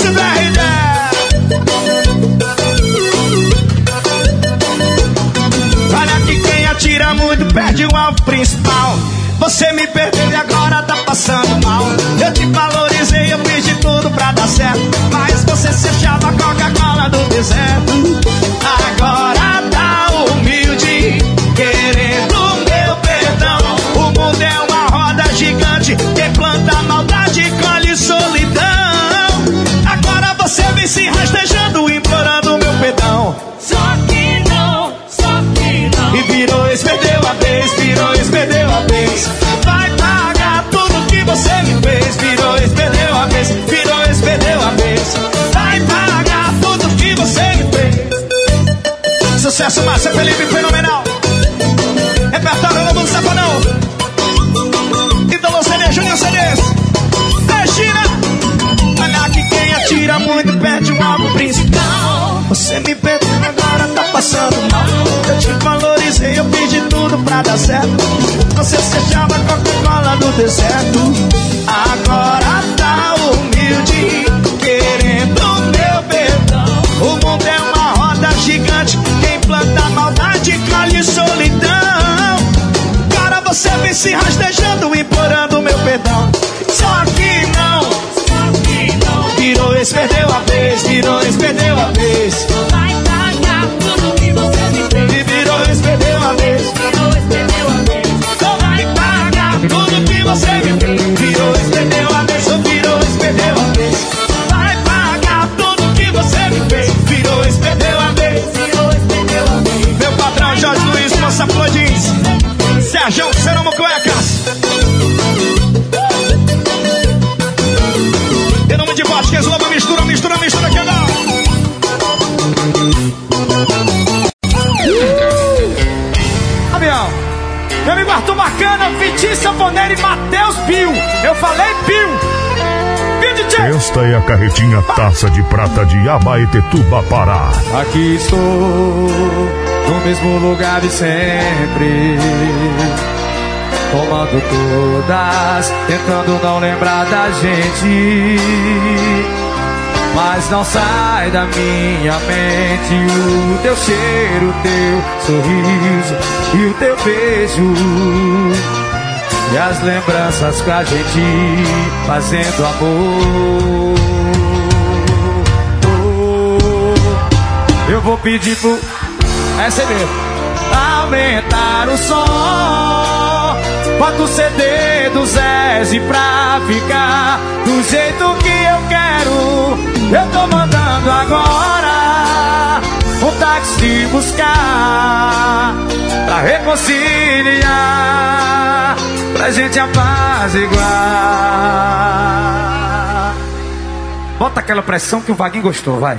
Olha que quem atira muito perde o alvo principal. Você me perdeu e agora tá passando mal. Eu te valorizei, eu fiz de tudo pra dar certo, mas você se achava a Coca-Cola do deserto. Agora tá humilde, querendo meu perdão. O mundo é uma roda gigante, quem planta maldade colhe solidão. Agora você vem se rastejando, implorando meu perdão. Só que não, só que não. E virou, ex, perdeu a vez, virou, ex, perdeu a vez. Vai pagar tudo que você me fez. Virou, ex, perdeu a vez, virou, ex, perdeu a vez. Vai pagar tudo que você me fez. Sucesso, Márcia Felipe, fenomenal. Repertório novo do Safanão. Então C D, Júnior C Ds. Regina. Olha que quem atira muito perde um alvo principal. Você me perdeu, agora tá passando mal. Eu te valorizei, eu fiz de tudo pra dar certo. Você se achava Coca-Cola do deserto. Agora tá humilde, querendo meu perdão. O mundo é uma roda gigante, quem planta maldade colhe solidão. Agora você vem se rastejando, implorando meu perdão. Só que não, só que não. Virou, ex, perdeu a vez, virou, ex, perdeu a vez. Vai pagar tudo que você me fez. E virou, ex, perdeu a vez, virou, ex, perdeu a vez. Vai pagar tudo que você me fez. Virou, ex, perdeu a vez, virou, ex, perdeu a vez. Vai pagar tudo que você me fez. Virou, ex, perdeu a vez, virou, ex, perdeu a vez. Meu patrão Jorge Luiz, Moça Flodins, Sérgio Seramo Cuecas. Em nome de Bote, que exola, mistura, mistura, mistura, que não. Avião. Meu amigo Arthur Bacana, Vitinho Sanfoneiro e Matheus Pio. Eu falei Pio. Pio D J. Esta é a Carretinha Taça de Prata de Abaetetuba, Pará. Aqui estou, no mesmo lugar de sempre, tomando todas, tentando não lembrar da gente. Mas não sai da minha mente o teu cheiro, o teu sorriso e o teu beijo. E as lembranças com a gente fazendo amor. Oh, eu vou pedir pro... Essa é mesmo. Aumentar o som. Bota o C D do Zezé pra ficar do jeito que eu quero. Eu tô mandando agora um táxi buscar pra reconciliar, pra gente apaziguar. Bota aquela pressão que o Vaguinho gostou, vai.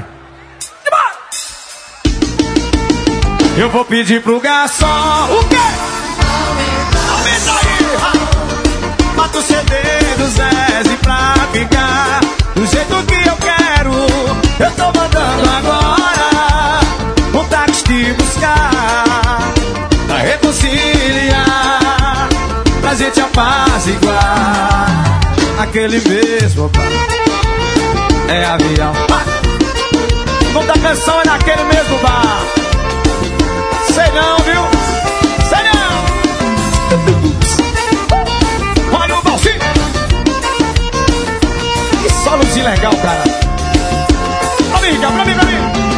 Eu vou pedir pro garçom. O quê? Aumenta aí. Bota o C D do Zezé pra ficar do jeito que eu quero. Eu tô mandando agora um táxi te buscar, pra reconciliar, pra gente apaziguar. Aquele mesmo bar é avião. Toda a canção é naquele mesmo bar. Sei não, viu? Sei não. Olha o Valci. Que solozinho legal, cara. Pra mim, pra mim, pra mim.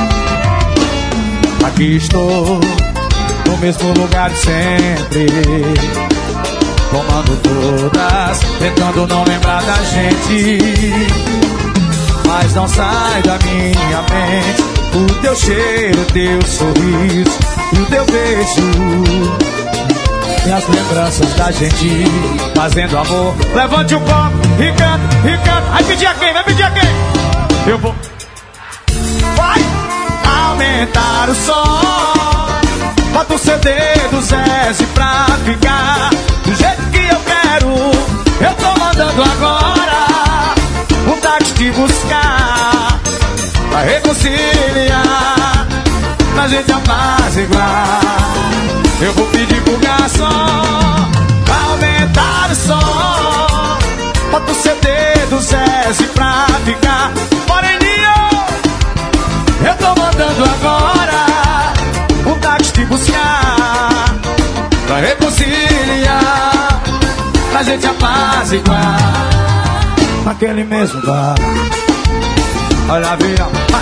Aqui estou, no mesmo lugar de sempre, tomando todas, tentando não lembrar da gente. Mas não sai da minha mente o teu cheiro, o teu sorriso e o teu beijo. E as lembranças da gente fazendo amor. Levante o copo e canta, e canta. Vai pedir a quem? Vai pedir a quem? Eu vou. Vai aumentar o som. Bota o C D do Zezé pra ficar do jeito que eu quero. Eu tô mandando agora um táxi te buscar, pra reconciliar, pra gente apaziguar. Eu vou pedir pro garçom aumentar o som. Bota o C D do Zezé pra ficar. Moreninho, eu tô mandando agora um táxi te buscar, pra reconciliar, pra gente apaziguar. Naquele mesmo bar. Olha a avião, vai.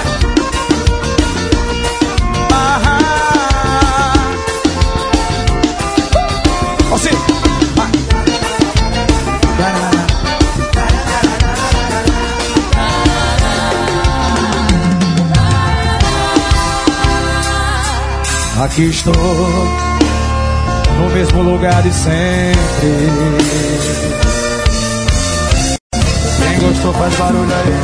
Ah, você vai. Aqui estou, no mesmo lugar de sempre. Quem gostou faz barulho aí.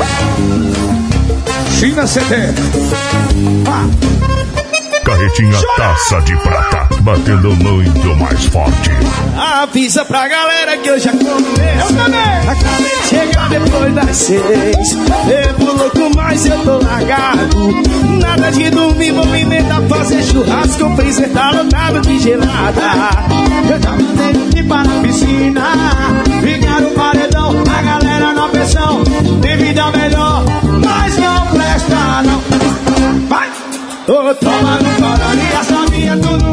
China C D. Ah. Carretinha Taça de Prata, batendo muito mais forte. Avisa pra galera que eu já começo. Eu também. Acabei de chegar depois das seis. Bebo louco, mas eu tô largado. Nada de dormir, vou me inventar fazer churrasco. O freezer tá lotado de gelada. Eu já mandei ir para a piscina. Ligar o paredão, a galera na pressão. Tem vida melhor, mas não presta não. Vai! Tô tomando corona e as novinhas tudo.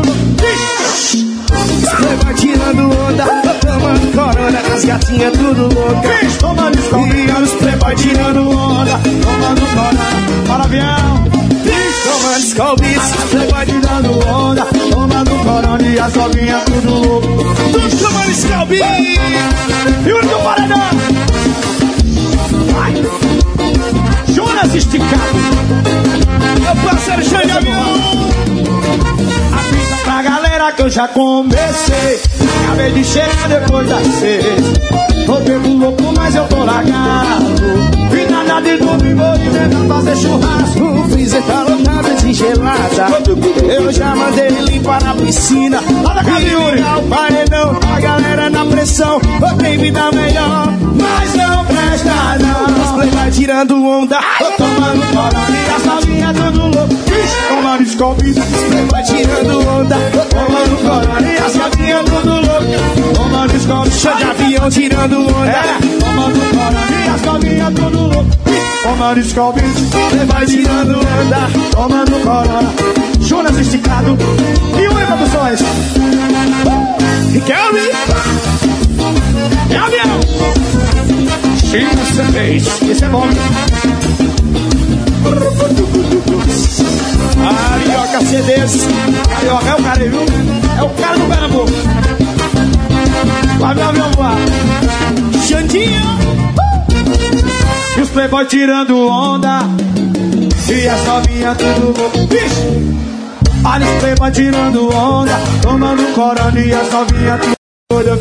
Você vai tirando onda. Tô tomando corona, as gatinhas tudo loucas. Tomando escolha e os playboy tirando onda. Tomando corona, para avião. Tomando escolha, os playboy tirando onda. Tomando corona e as novinhas tudo loucas. Todos tomando escolha. E o único paredão. Vai! Jonas esticado. Meu parceiro Xande Avião. Avisa pra galera que eu já comecei. Acabei de chegar depois das seis. Tô bebo louco, mas eu tô largado. Vi nada de dormir, vou inventar fazer churrasco. O freezer tá lotado de gelada. Eu já mandei limpar a piscina. E ligar o paredão, a galera na pressão. Eu tenho vida melhor, mas não presta não. Os play vai tirando onda. Tô tomando corona e as novinhas tudo louco. Tomando escolhe, os play vai tirando onda. Tô tomando corona e as novinhas tudo louco. Tomando escolhe, chão de avião tirando onda. Tomando corona e as novinhas tudo louco. Tomando escolhe, você vai tirando onda. Tomando corona, Jonas esticado. E oi, produções. E quer ouvir? É avião. China C Ds. Esse é bom. Carioca C Ds. Carioca é o cara aí, viu? É o cara do Pernambuco. Lá vem o avião voar. Xandinho. E os playboy tirando onda. E as novinhas tudo louco. Bicho! Olha os playboy tirando onda. Tomando corona e as novinhas tudo louco.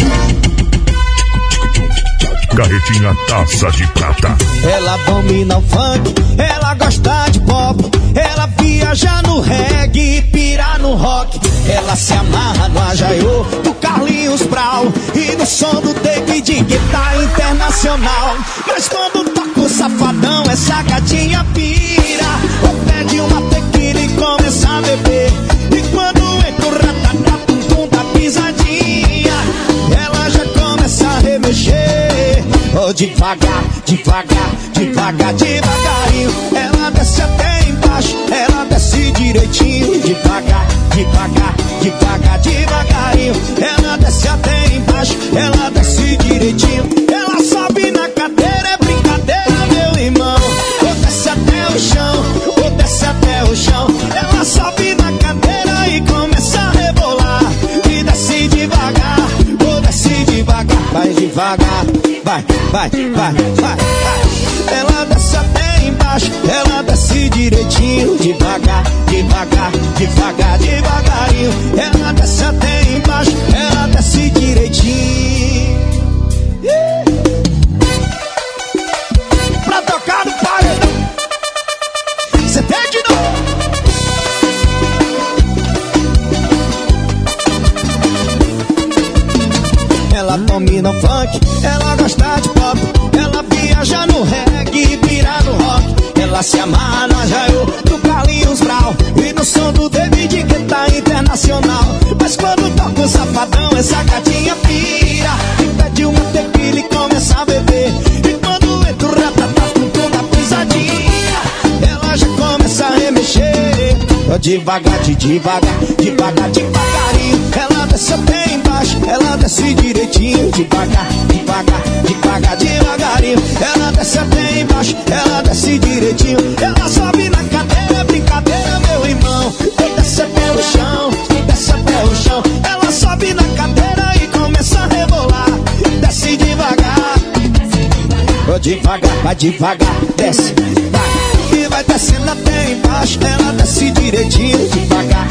Carretinha Taça de Prata. Ela domina o funk, ela gosta de pop. Ela viaja no reggae, pira no rock. Ela se amarra no ajaiô do Carlinhos Brau e no som do David Guetta internacional. Mas quando toca o safado safadão, essa gatinha pira. Ou pede uma tequila e começa a beber. E quando entra o ratatá, pum pum da pisadinha, ela já começa a remexer. Oh, devagar, devagar, devagar, devagarinho. Ela desce até embaixo, ela desce direitinho. Devagar, devagar, devagar, devagarinho. Ela desce até embaixo, ela desce direitinho. Ela sobe na cadeira, é brincadeira, meu irmão. Ou desce até o chão, ou desce até o chão. Ela sobe na cadeira e começa a rebolar. E desce devagar, ou desce devagar. Vai devagar, vai, vai, vai, vai, vai. Ela desce até embaixo, ela desce direitinho. Devagar, devagar, devagar, devagarinho. Ela desce até embaixo, ela desce direitinho. Pra tocar no paredão, cê tem de novo. Ela domina o funk, ela gosta de pop. Ela viaja no reggae e pira no rock. Ela se amarra no Arraiô, do Carlinhos Brau e no som do David Guetta Internacional. Mas quando toca o safadão, essa gatinha pira. E pede uma tequila e começa a beber. E quando entra o ratatá, pum pum da pisadinha, ela já começa a remexer. Oh, devagar, de devagar, devagar, devagarinho. Ela desce até embaixo, ela desce direitinho. Devagar, devagar, devagar, devagarinho. Ela desce até embaixo, ela desce direitinho. Ela sobe na cadeira, é brincadeira, meu irmão. E desce até o chão, desce até o chão. Ela sobe na cadeira e começa a rebolar. Desce devagar, oh, devagar, vai devagar, desce, vai. E vai descendo até embaixo, ela desce direitinho. Devagar,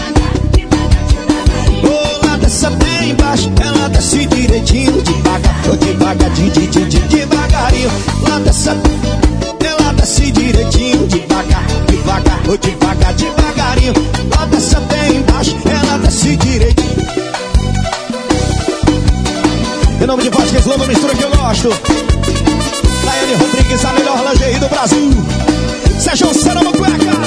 oh, ela desce até embaixo, ela desce direitinho. Devagar, oh, devagar, de, de, de, de, devagarinho. Ela desce, ela desce direitinho. Devagar, devagar, oh, devagar, devagarinho. Ela desce até embaixo, ela desce direitinho. Em nome de Vasquez Lama, mistura que eu gosto. Daiane Rodrigues, a melhor lingerie do Brasil. Sérgio Serão Cueca.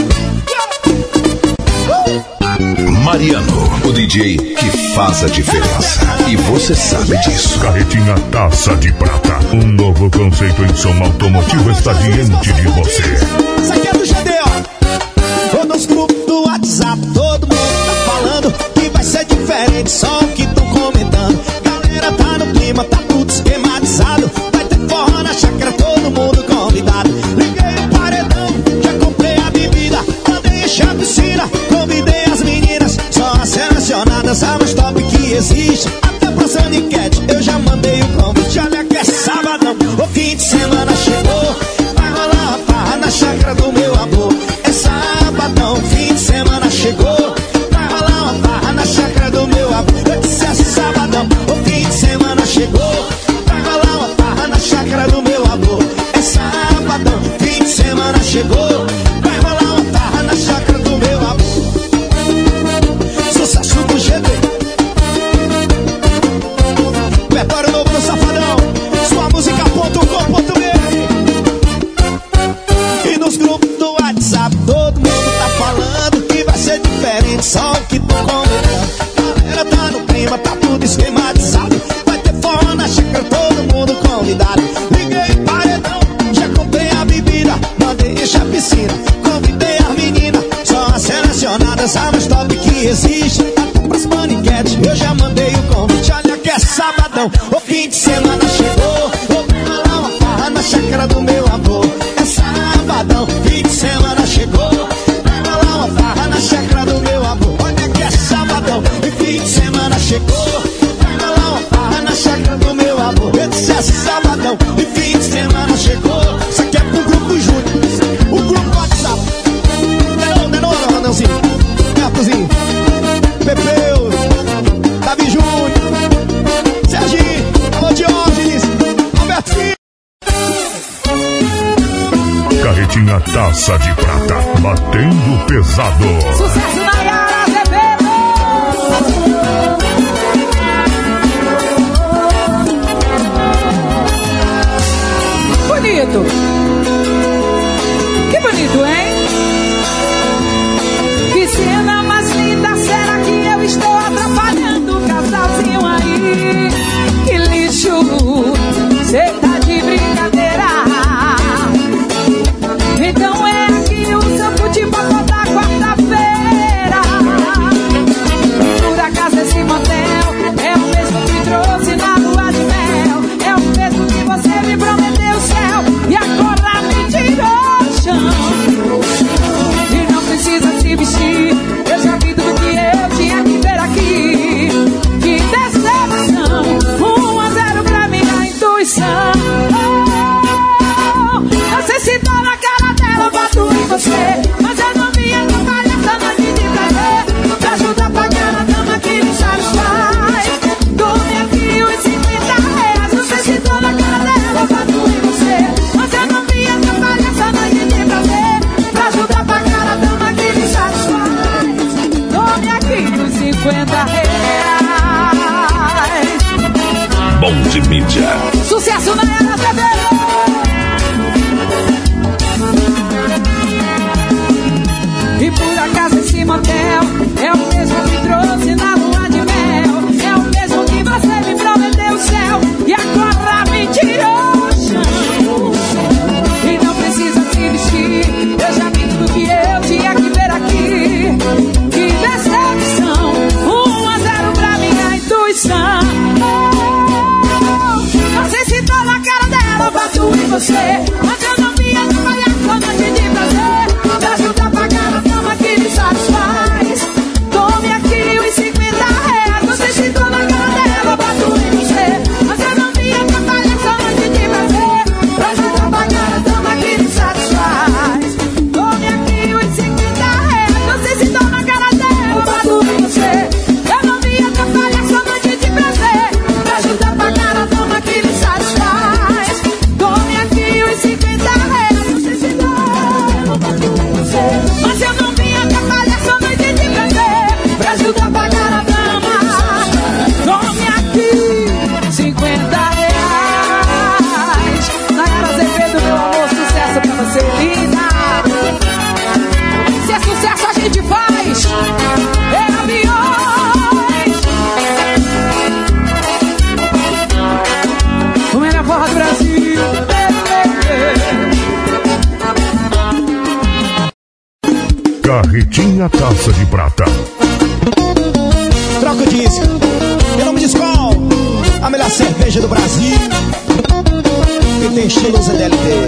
Mariano, o D J que faz a diferença. E você sabe disso. Carretinha Taça de Prata. Um novo conceito em som automotivo está diante de você. Isso aqui é do G D, ó. Nos grupos do WhatsApp, todo mundo tá falando que vai ser diferente, só o que tão comentando. Galera tá no clima, tá tudo esquematizado. Vai ter forró na chácara, todo mundo convidado. Liguei o paredão, já comprei a bebida, mandei encher a piscina, convidei as meninas, só as selecionadas, a mais top que existe. Até pra Saniquete, eu já mandei o convite. Olha que é sabadão, o fim de semana chegou. Vai rolar uma farra na chácara do meu amor. É sabadão, fim de semana chegou. Vai rolar uma farra na chácara do meu amor. Eu disse é sabadão, o fim de semana chegou. Vai rolar uma farra na chácara do meu amor. É sabadão, fim de semana chegou. Vai rolar uma farra na chácara do meu amor. Sucesso do G D. Repertório novo do Safadão. Sua música ponto com ponto b r. E nos grupos do WhatsApp todo mundo tá falando que vai ser diferente, só o que tô comentando. Galera tá no clima, tá tudo esquematizado. Vai ter forró na chácara, todo mundo convidado. Liguei o paredão, já comprei a bebida, mandei encher a piscina, convidei as meninas, só as selecionadas, a mais top que existe. Até pras paniquetes, eu já mandei o convite. Olha que é sabadão, o fim de semana chegou. Vou rolar uma farra na chácara do meu amor. É sabadão, fim de semana chegou. Vai rolar uma farra na chácara do meu amor. Olha que é sabadão, e fim de semana chegou. Vai rolar uma farra na chácara do meu amor. Eu disse é sabadão, e fim de semana chegou. Isso aqui é pro grupo Júnior, o grupo WhatsApp. Não, não, não, não, Ranãozinho, Bertozinho, Pepeu, Davi Júnior, Serginho, alô Diógenes, Albertinho. Carretinha Taça de Prata, batendo pesado. Sucesso Nayara Azevedo. Bonito. cinquenta reais. Bom de mídia. Sucesso na era T V. E por acaso esse motel é o mesmo que trouxe na lua de mel. É o mesmo que você me prometeu o céu e agora me tirou o chão. E não precisa se vestir, eu já vi tudo que eu tinha que ver aqui. Que decepção, um a zero pra minha intuição. Não sei se tô na cara dela, eu bato em você, mas eu não vi atrapalhar sua noite de prazer. Me ajuda a pagar a cama que me satisfaz. Tome aqui os cinquenta reais. Não sei se tô na cara dela, eu bato em você, mas eu não vi atrapalhar sua noite de prazer. Me ajuda a pagar a cama que me satisfaz. Tome aqui os cinquenta reais. Não sei se tô na cara dela, eu bato em você, eu não vi atrapalhar sua noite de prazer. Me ajuda a pagar a cama que me satisfaz. Tome aqui os cinquenta reais. Não sei se dá, eu bato em você, mas eu não vim atrapalhar sua noite de prazer. Pra ajudar a pagar a dama. Tome aqui cinquenta reais. Nayara Azevedo, meu amor, sucesso pra você, linda. Se é sucesso a gente faz. É aviões. O melhor forró do Brasil. Carretinha Taça de Prata. Troca o disco. Em nome de Skol, a melhor cerveja do Brasil. E tem estilo Z D L T.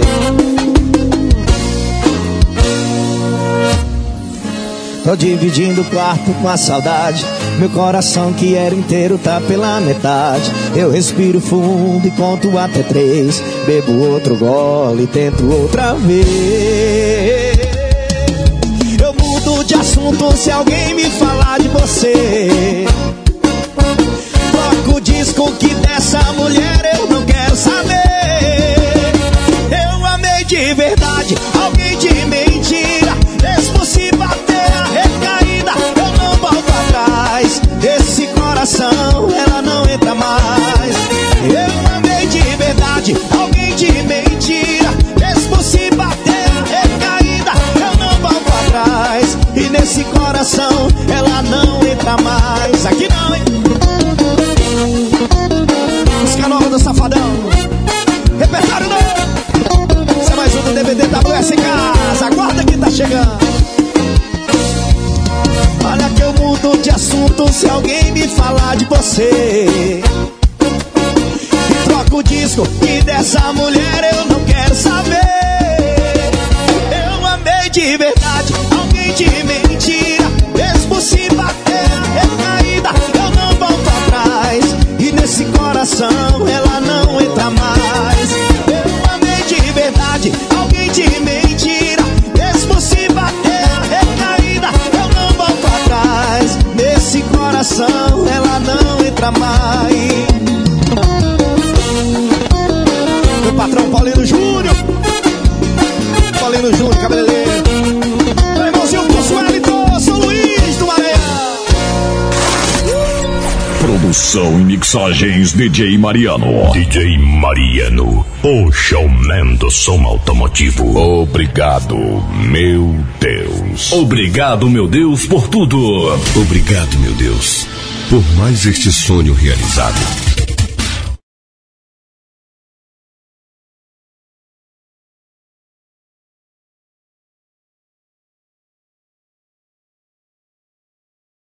Tô dividindo o quarto com a saudade. Meu coração que era inteiro tá pela metade. Eu respiro fundo e conto até três. Bebo outro gole e tento outra vez. Eu mudo de assunto se alguém me falar de você. Troco o disco que dessa mulher eu não quero saber. Eu amei de verdade, alguém de mentira. Mesmo se bater a recaída, eu não volto atrás. Esse coração, ela não entra mais. Eu amei de verdade, alguém de mentira. Mesmo se bater a recaída, eu não volto atrás. E nesse coração, ela não entra mais. Aqui não, hein? Música nova do Safadão. Repertório novo. Esse é mais um do D V D W S Casa. Aguarda que tá chegando. Olha que eu mudo de assunto se alguém me falar de você. E troco o disco e dessa mulher eu não quero saber. Eu amei de verdade, alguém de mentira. Mesmo se bater a recaída, eu não volto atrás. E nesse coração ela não entra mais. Eu amei de verdade, alguém de mentira. Mesmo se bater a recaída, eu não volto atrás. Nesse coração ela não entra mais. Meu patrão Paulino Júnior. Paulino Júnior, cabeleireiro. Meu irmãozinho Consuelito, São Luís do Maranhão. Produção e mixagens D J Mariano. D J Mariano, o showman do som automotivo. Obrigado, meu Deus. Obrigado, meu Deus, por tudo. Obrigado, meu Deus, por mais este sonho realizado.